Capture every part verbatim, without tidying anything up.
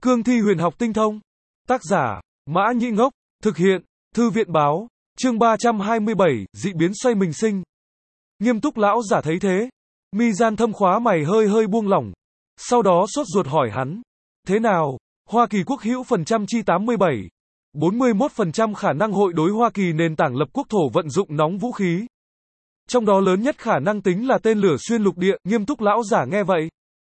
Cương thi huyền học tinh thông. Tác giả, Mã Nhĩ Ngốc. Thực hiện, Thư viện báo. Chương ba trăm hai mươi bảy, dị biến xoay mình sinh. Nghiêm túc lão giả thấy thế. Mi gian thâm khóa mày hơi hơi buông lỏng. Sau đó sốt ruột hỏi hắn. Thế nào, Hoa Kỳ quốc hữu phần trăm chi tám mươi bảy, bốn mươi mốt phần trăm khả năng hội đối Hoa Kỳ nền tảng lập quốc thổ vận dụng nóng vũ khí. Trong đó lớn nhất khả năng tính là tên lửa xuyên lục địa. Nghiêm túc lão giả nghe vậy.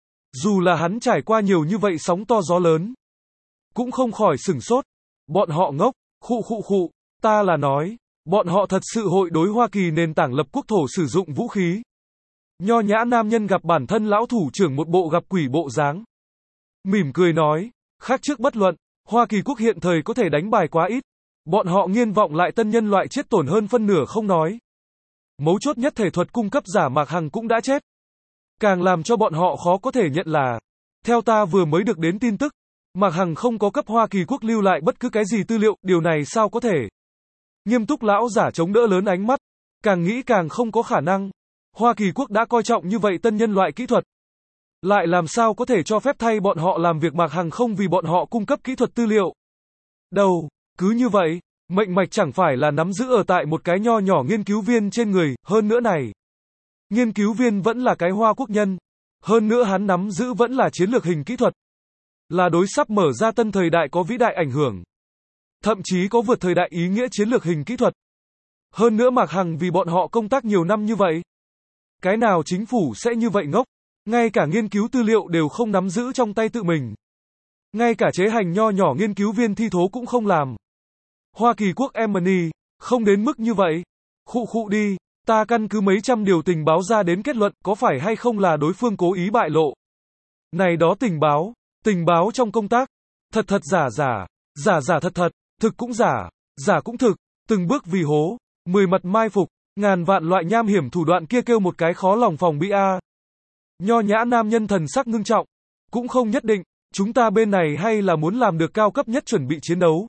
Dù là hắn trải qua nhiều như vậy sóng to gió lớn, cũng không khỏi sửng sốt. Bọn họ ngốc, khụ khụ khụ, ta là nói, bọn họ thật sự hội đối Hoa Kỳ nền tảng lập quốc thổ sử dụng vũ khí. Nho nhã nam nhân gặp bản thân lão thủ trưởng một bộ gặp quỷ bộ dáng. Mỉm cười nói, khác trước bất luận, Hoa Kỳ quốc hiện thời có thể đánh bài quá ít. Bọn họ nghiên vọng lại tân nhân loại chết tổn hơn phân nửa không nói. Mấu chốt nhất thể thuật cung cấp giả Mạc Hằng cũng đã chết. Càng làm cho bọn họ khó có thể nhận là, theo ta vừa mới được đến tin tức, Mạc Hằng không có cấp Hoa Kỳ quốc lưu lại bất cứ cái gì tư liệu, điều này sao có thể? Nghiêm túc lão giả chống đỡ lớn ánh mắt, càng nghĩ càng không có khả năng. Hoa Kỳ quốc đã coi trọng như vậy tân nhân loại kỹ thuật, lại làm sao có thể cho phép thay bọn họ làm việc Mạc Hằng không vì bọn họ cung cấp kỹ thuật tư liệu? Đâu, cứ như vậy, mệnh mạch chẳng phải là nắm giữ ở tại một cái nho nhỏ nghiên cứu viên trên người, hơn nữa này. Nghiên cứu viên vẫn là cái Hoa quốc nhân, hơn nữa hắn nắm giữ vẫn là chiến lược hình kỹ thuật. Là đối sắp mở ra tân thời đại có vĩ đại ảnh hưởng. Thậm chí có vượt thời đại ý nghĩa chiến lược hình kỹ thuật. Hơn nữa Mạc Hằng vì bọn họ công tác nhiều năm như vậy. Cái nào chính phủ sẽ như vậy ngốc, ngay cả nghiên cứu tư liệu đều không nắm giữ trong tay tự mình. Ngay cả chế hành nho nhỏ nghiên cứu viên thi thố cũng không làm. Hoa Kỳ quốc Emily, không đến mức như vậy. Khụ khụ đi, ta căn cứ mấy trăm điều tình báo ra đến kết luận có phải hay không là đối phương cố ý bại lộ. Này đó tình báo, tình báo trong công tác, thật thật giả giả, giả giả thật thật, thực cũng giả, giả cũng thực, từng bước vì hố, mười mặt mai phục, ngàn vạn loại nham hiểm thủ đoạn kia kêu một cái khó lòng phòng bị a. Nho nhã nam nhân thần sắc ngưng trọng, cũng không nhất định, chúng ta bên này hay là muốn làm được cao cấp nhất chuẩn bị chiến đấu.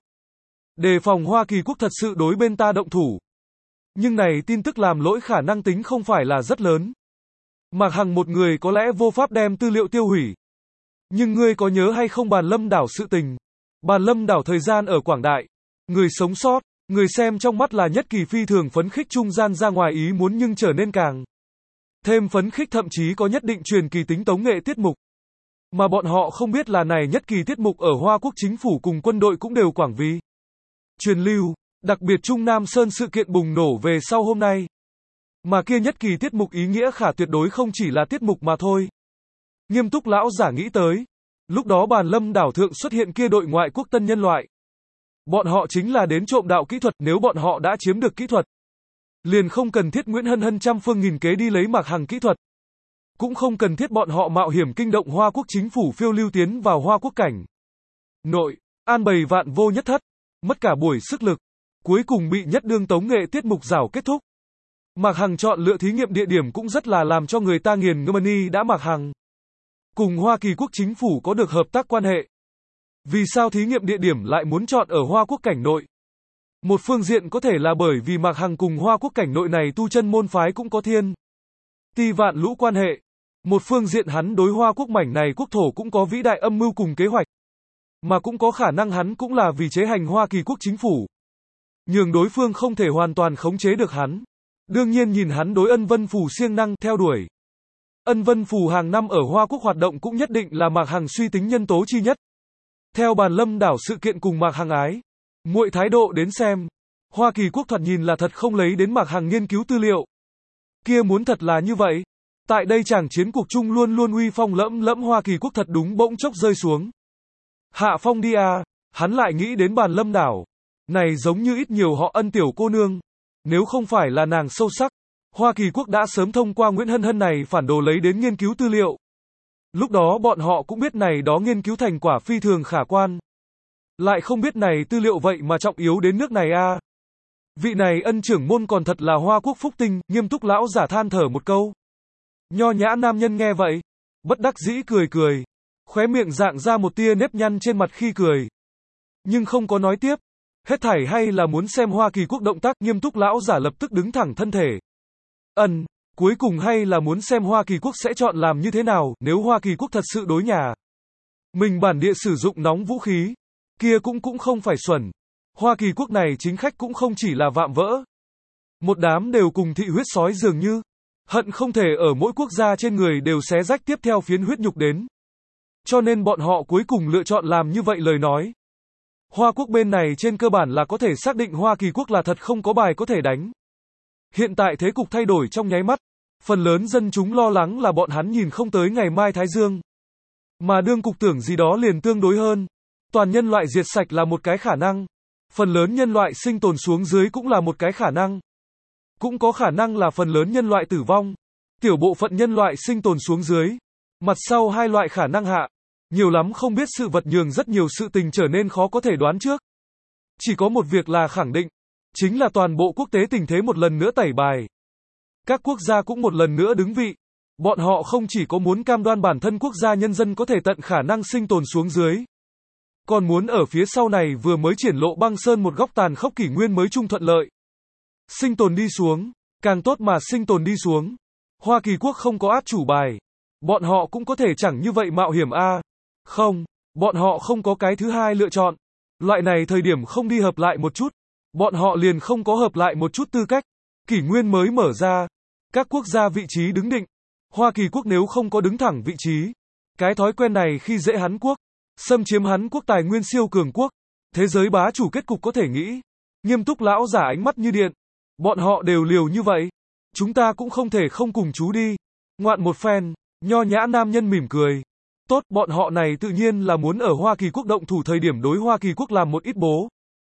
Đề phòng Hoa Kỳ quốc thật sự đối bên ta động thủ. Nhưng này tin tức làm lỗi khả năng tính không phải là rất lớn. Mạc Hằng một người có lẽ vô pháp đem tư liệu tiêu hủy. Nhưng ngươi có nhớ hay không Bàn Lâm đảo sự tình? Bàn Lâm đảo thời gian ở Quảng Đại. Người sống sót, người xem trong mắt là nhất kỳ phi thường phấn khích trung gian ra ngoài ý muốn nhưng trở nên càng thêm phấn khích, thậm chí có nhất định truyền kỳ tính tống nghệ tiết mục. Mà bọn họ không biết là này nhất kỳ tiết mục ở Hoa quốc chính phủ cùng quân đội cũng đều quảng vi truyền lưu, đặc biệt Trung Nam Sơn sự kiện bùng nổ về sau hôm nay. Mà kia nhất kỳ tiết mục ý nghĩa khả tuyệt đối không chỉ là tiết mục mà thôi. Nghiêm túc lão giả nghĩ tới, lúc đó Bàn Lâm đảo thượng xuất hiện kia đội ngoại quốc tân nhân loại. Bọn họ chính là đến trộm đạo kỹ thuật, nếu bọn họ đã chiếm được kỹ thuật, liền không cần thiết Nguyễn Hân Hân trăm phương nghìn kế đi lấy Mạc Hằng kỹ thuật. Cũng không cần thiết bọn họ mạo hiểm kinh động Hoa quốc chính phủ phiêu lưu tiến vào Hoa quốc cảnh nội, an bày vạn vô nhất thất, mất cả buổi sức lực, cuối cùng bị nhất đương tống nghệ tiết mục rảo kết thúc. Mạc Hằng chọn lựa thí nghiệm địa điểm cũng rất là làm cho người ta nghiền ngẫm. Đã Mạc Hằng cùng Hoa Kỳ quốc chính phủ có được hợp tác quan hệ, vì sao thí nghiệm địa điểm lại muốn chọn ở Hoa quốc cảnh nội? Một phương diện có thể là bởi vì Mạc Hằng cùng Hoa quốc cảnh nội này tu chân môn phái cũng có thiên ti vạn lũ quan hệ. Một phương diện hắn đối Hoa quốc mảnh này quốc thổ cũng có vĩ đại âm mưu cùng kế hoạch. Mà cũng có khả năng hắn cũng là vì chế hành Hoa Kỳ quốc chính phủ, nhường đối phương không thể hoàn toàn khống chế được hắn. Đương nhiên nhìn hắn đối Ân Vân Phù siêng năng theo đuổi. Ân Vân Phù hàng năm ở Hoa quốc hoạt động cũng nhất định là Mạc Hằng suy tính nhân tố chi nhất. Theo Bàn Lâm đảo sự kiện cùng Mạc Hằng ái muội thái độ đến xem, Hoa Kỳ quốc thoạt nhìn là thật không lấy đến Mạc Hằng nghiên cứu tư liệu. Kia muốn thật là như vậy, tại đây chàng chiến cuộc chung luôn luôn uy phong lẫm lẫm Hoa Kỳ quốc thật đúng bỗng chốc rơi xuống hạ phong đi à. Hắn lại nghĩ đến Bàn Lâm đảo, này giống như ít nhiều họ Ân tiểu cô nương, nếu không phải là nàng sâu sắc, Hoa Kỳ quốc đã sớm thông qua Nguyễn Hân Hân này phản đồ lấy đến nghiên cứu tư liệu. Lúc đó bọn họ cũng biết này đó nghiên cứu thành quả phi thường khả quan. Lại không biết này tư liệu vậy mà trọng yếu đến nước này a. À. Vị này Ân trưởng môn còn thật là Hoa quốc phúc tinh. Nghiêm túc lão giả than thở một câu. Nho nhã nam nhân nghe vậy, bất đắc dĩ cười cười, khóe miệng dạng ra một tia nếp nhăn trên mặt khi cười, nhưng không có nói tiếp. Hết thảy hay là muốn xem Hoa Kỳ quốc động tác. Nghiêm túc lão giả lập tức đứng thẳng thân thể. Ân, cuối cùng hay là muốn xem Hoa Kỳ quốc sẽ chọn làm như thế nào, nếu Hoa Kỳ quốc thật sự đối nhà Mình bản địa sử dụng nóng vũ khí. Kia cũng cũng không phải xuẩn. Hoa Kỳ quốc này chính khách cũng không chỉ là vạm vỡ. Một đám đều cùng thị huyết sói dường như. Hận không thể ở mỗi quốc gia trên người đều xé rách tiếp theo phiến huyết nhục đến. Cho nên bọn họ cuối cùng lựa chọn làm như vậy lời nói. Hoa quốc bên này trên cơ bản là có thể xác định Hoa Kỳ quốc là thật không có bài có thể đánh. Hiện tại thế cục thay đổi trong nháy mắt. Phần lớn dân chúng lo lắng là bọn hắn nhìn không tới ngày mai Thái Dương. Mà đương cục tưởng gì đó liền tương đối hơn. Toàn nhân loại diệt sạch là một cái khả năng. Phần lớn nhân loại sinh tồn xuống dưới cũng là một cái khả năng. Cũng có khả năng là phần lớn nhân loại tử vong. Tiểu bộ phận nhân loại sinh tồn xuống dưới. Mặt sau hai loại khả năng hạ. Nhiều lắm không biết sự vật nhường rất nhiều sự tình trở nên khó có thể đoán trước. Chỉ có một việc là khẳng định. Chính là toàn bộ quốc tế tình thế một lần nữa tẩy bài. Các quốc gia cũng một lần nữa đứng vị. Bọn họ không chỉ có muốn cam đoan bản thân quốc gia nhân dân có thể tận khả năng sinh tồn xuống dưới. Còn muốn ở phía sau này vừa mới triển lộ băng sơn một góc tàn khốc kỷ nguyên mới chung thuận lợi. Sinh tồn đi xuống. Càng tốt mà sinh tồn đi xuống. Hoa Kỳ quốc không có át chủ bài. Bọn họ cũng có thể chẳng như vậy mạo hiểm a. Không. Bọn họ không có cái thứ hai lựa chọn. Loại này thời điểm không đi hợp lại một chút. Bọn họ liền không có hợp lại một chút tư cách. Kỷ nguyên mới mở ra. Các quốc gia vị trí đứng định. Hoa Kỳ quốc nếu không có đứng thẳng vị trí. Cái thói quen này khi dễ hắn quốc. Xâm chiếm hắn quốc tài nguyên siêu cường quốc. Thế giới bá chủ kết cục có thể nghĩ. Nghiêm túc lão giả ánh mắt như điện. Bọn họ đều liều như vậy. Chúng ta cũng không thể không cùng chú đi. Ngoạn một phen. Nho nhã nam nhân mỉm cười. Tốt, bọn họ này tự nhiên là muốn ở Hoa Kỳ quốc động thủ thời điểm đối Hoa Kỳ quốc làm một ít bố.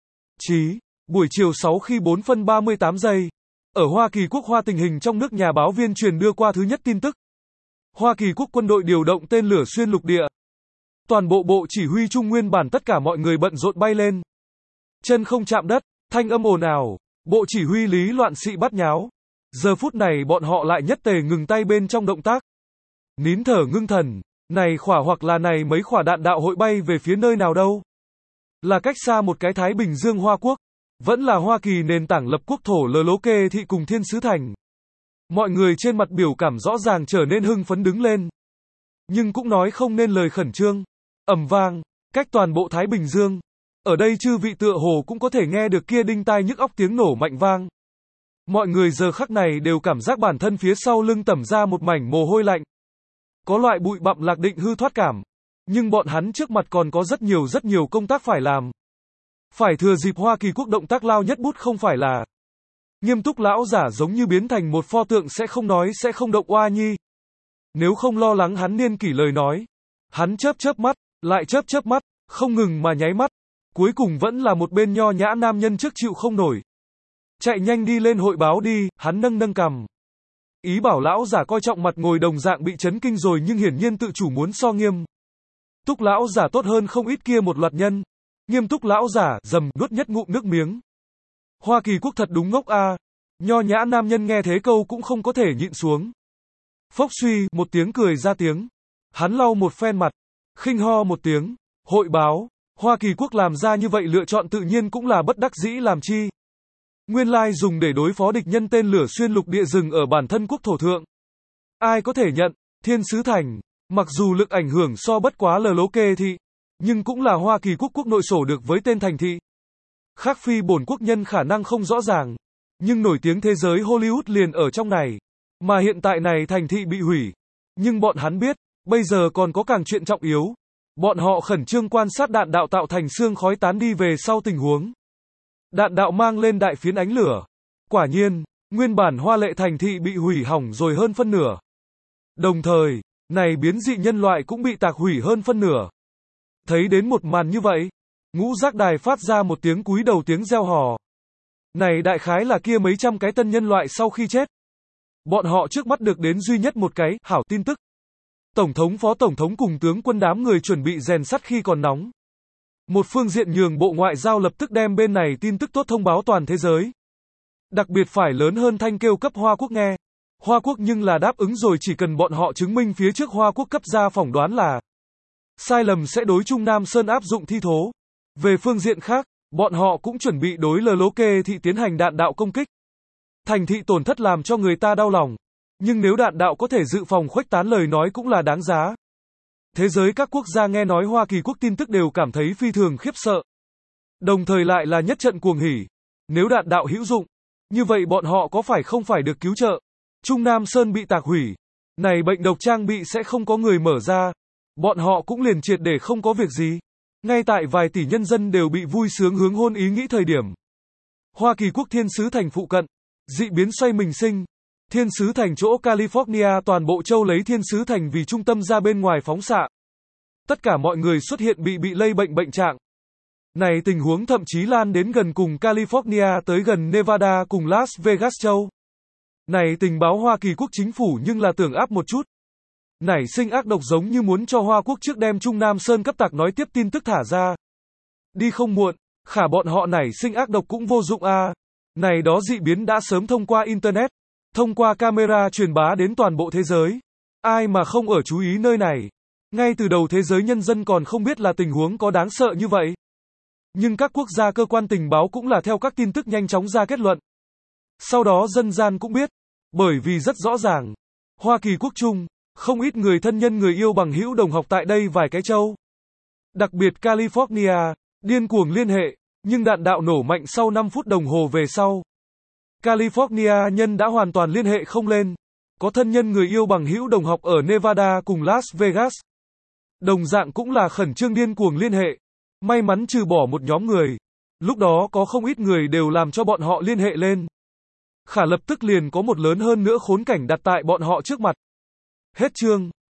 Chí. Buổi chiều sáu khi bốn phân ba mươi tám giây. Ở Hoa Kỳ quốc Hoa tình hình trong nước nhà báo viên truyền đưa qua thứ nhất tin tức. Hoa Kỳ quốc quân đội điều động tên lửa xuyên lục địa. Toàn bộ bộ chỉ huy trung nguyên bản tất cả mọi người bận rộn bay lên. Chân không chạm đất, thanh âm ồn ào, bộ chỉ huy lý loạn xị bắt nháo. Giờ phút này bọn họ lại nhất tề ngừng tay bên trong động tác. Nín thở ngưng thần, này khỏa hoặc là này mấy khỏa đạn đạo hội bay về phía nơi nào đâu? Là cách xa một cái Thái Bình Dương Hoa quốc, vẫn là Hoa Kỳ nền tảng lập quốc thổ lờ lố kê thị cùng Thiên Sứ Thành. Mọi người trên mặt biểu cảm rõ ràng trở nên hưng phấn đứng lên. Nhưng cũng nói không nên lời khẩn trương. Ầm vang, cách toàn bộ Thái Bình Dương. Ở đây chư vị tựa hồ cũng có thể nghe được kia đinh tai nhức óc tiếng nổ mạnh vang. Mọi người giờ khắc này đều cảm giác bản thân phía sau lưng tẩm ra một mảnh mồ hôi lạnh. Có loại bụi bặm lạc định hư thoát cảm. Nhưng bọn hắn trước mặt còn có rất nhiều rất nhiều công tác phải làm. Phải thừa dịp Hoa Kỳ quốc động tác lao nhất bút không phải là. Nghiêm túc lão giả giống như biến thành một pho tượng sẽ không nói sẽ không động oa nhi. Nếu không lo lắng hắn niên kỷ lời nói. Hắn chớp chớp mắt, lại chớp chớp mắt, không ngừng mà nháy mắt. Cuối cùng vẫn là một bên nho nhã nam nhân trước chịu không nổi. Chạy nhanh đi lên hội báo đi, hắn nâng nâng cằm. Ý bảo lão giả coi trọng mặt ngồi đồng dạng bị chấn kinh rồi nhưng hiển nhiên tự chủ muốn so nghiêm. Túc lão giả tốt hơn không ít kia một loạt nhân. Nghiêm túc lão giả, dầm, nuốt nhất ngụm nước miếng. Hoa Kỳ quốc thật đúng ngốc a. Nho nhã nam nhân nghe thế câu cũng không có thể nhịn xuống. Phốc suy, một tiếng cười ra tiếng. Hắn lau một phen mặt. Khinh ho một tiếng. Hội báo. Hoa Kỳ quốc làm ra như vậy lựa chọn tự nhiên cũng là bất đắc dĩ làm chi. Nguyên lai dùng để đối phó địch nhân tên lửa xuyên lục địa rừng ở bản thân quốc thổ thượng. Ai có thể nhận, Thiên Sứ Thành, mặc dù lực ảnh hưởng so bất quá lờ lố kê thị, nhưng cũng là Hoa Kỳ quốc quốc nội sổ được với tên thành thị. Khác phi bổn quốc nhân khả năng không rõ ràng, nhưng nổi tiếng thế giới Hollywood liền ở trong này. Mà hiện tại này thành thị bị hủy. Nhưng bọn hắn biết, bây giờ còn có càng chuyện trọng yếu. Bọn họ khẩn trương quan sát đạn đạo tạo thành xương khói tán đi về sau tình huống. Đạn đạo mang lên đại phiến ánh lửa. Quả nhiên, nguyên bản hoa lệ thành thị bị hủy hỏng rồi hơn phân nửa. Đồng thời, này biến dị nhân loại cũng bị tạc hủy hơn phân nửa. Thấy đến một màn như vậy, ngũ giác đài phát ra một tiếng cúi đầu tiếng reo hò. Này đại khái là kia mấy trăm cái tân nhân loại sau khi chết. Bọn họ trước mắt được đến duy nhất một cái, hảo tin tức. Tổng thống phó tổng thống cùng tướng quân đám người chuẩn bị rèn sắt khi còn nóng. Một phương diện nhường Bộ Ngoại giao lập tức đem bên này tin tức tốt thông báo toàn thế giới. Đặc biệt phải lớn hơn thanh kêu cấp Hoa quốc nghe. Hoa quốc nhưng là đáp ứng rồi chỉ cần bọn họ chứng minh phía trước Hoa quốc cấp ra phỏng đoán là sai lầm sẽ đối Trung Nam Sơn áp dụng thi thố. Về phương diện khác, bọn họ cũng chuẩn bị đối lờ lố kê thị tiến hành đạn đạo công kích. Thành thị tổn thất làm cho người ta đau lòng. Nhưng nếu đạn đạo có thể dự phòng khuếch tán lời nói cũng là đáng giá. Thế giới các quốc gia nghe nói Hoa Kỳ quốc tin tức đều cảm thấy phi thường khiếp sợ. Đồng thời lại là nhất trận cuồng hỉ. Nếu đạn đạo hữu dụng, như vậy bọn họ có phải không phải được cứu trợ? Trung Nam Sơn bị tạc hủy. Này bệnh độc trang bị sẽ không có người mở ra. Bọn họ cũng liền triệt để không có việc gì. Ngay tại vài tỷ nhân dân đều bị vui sướng hướng hôn ý nghĩ thời điểm. Hoa Kỳ quốc thiên sứ thành phụ cận. Dị biến xoay mình sinh. Thiên sứ thành chỗ California toàn bộ châu lấy thiên sứ thành vì trung tâm ra bên ngoài phóng xạ. Tất cả mọi người xuất hiện bị bị lây bệnh bệnh trạng. Này tình huống thậm chí lan đến gần cùng California tới gần Nevada cùng Las Vegas châu. Này tình báo Hoa Kỳ quốc chính phủ nhưng là tưởng áp một chút. Nảy sinh ác độc giống như muốn cho Hoa quốc trước đem Trung Nam Sơn cấp tạc nói tiếp tin tức thả ra. Đi không muộn, khả bọn họ nảy sinh ác độc cũng vô dụng a. À. Này đó dị biến đã sớm thông qua Internet, thông qua camera truyền bá đến toàn bộ thế giới. Ai mà không ở chú ý nơi này. Ngay từ đầu thế giới nhân dân còn không biết là tình huống có đáng sợ như vậy. Nhưng các quốc gia cơ quan tình báo cũng là theo các tin tức nhanh chóng ra kết luận. Sau đó dân gian cũng biết. Bởi vì rất rõ ràng. Hoa Kỳ quốc trung, không ít người thân nhân người yêu bằng hữu đồng học tại đây vài cái châu. Đặc biệt California, điên cuồng liên hệ, nhưng đạn đạo nổ mạnh sau năm phút đồng hồ về sau. California nhân đã hoàn toàn liên hệ không lên. Có thân nhân người yêu bằng hữu đồng học ở Nevada cùng Las Vegas. Đồng dạng cũng là khẩn trương điên cuồng liên hệ. May mắn trừ bỏ một nhóm người. Lúc đó có không ít người đều làm cho bọn họ liên hệ lên. Khả lập tức liền có một lớn hơn nữa khốn cảnh đặt tại bọn họ trước mặt. Hết chương.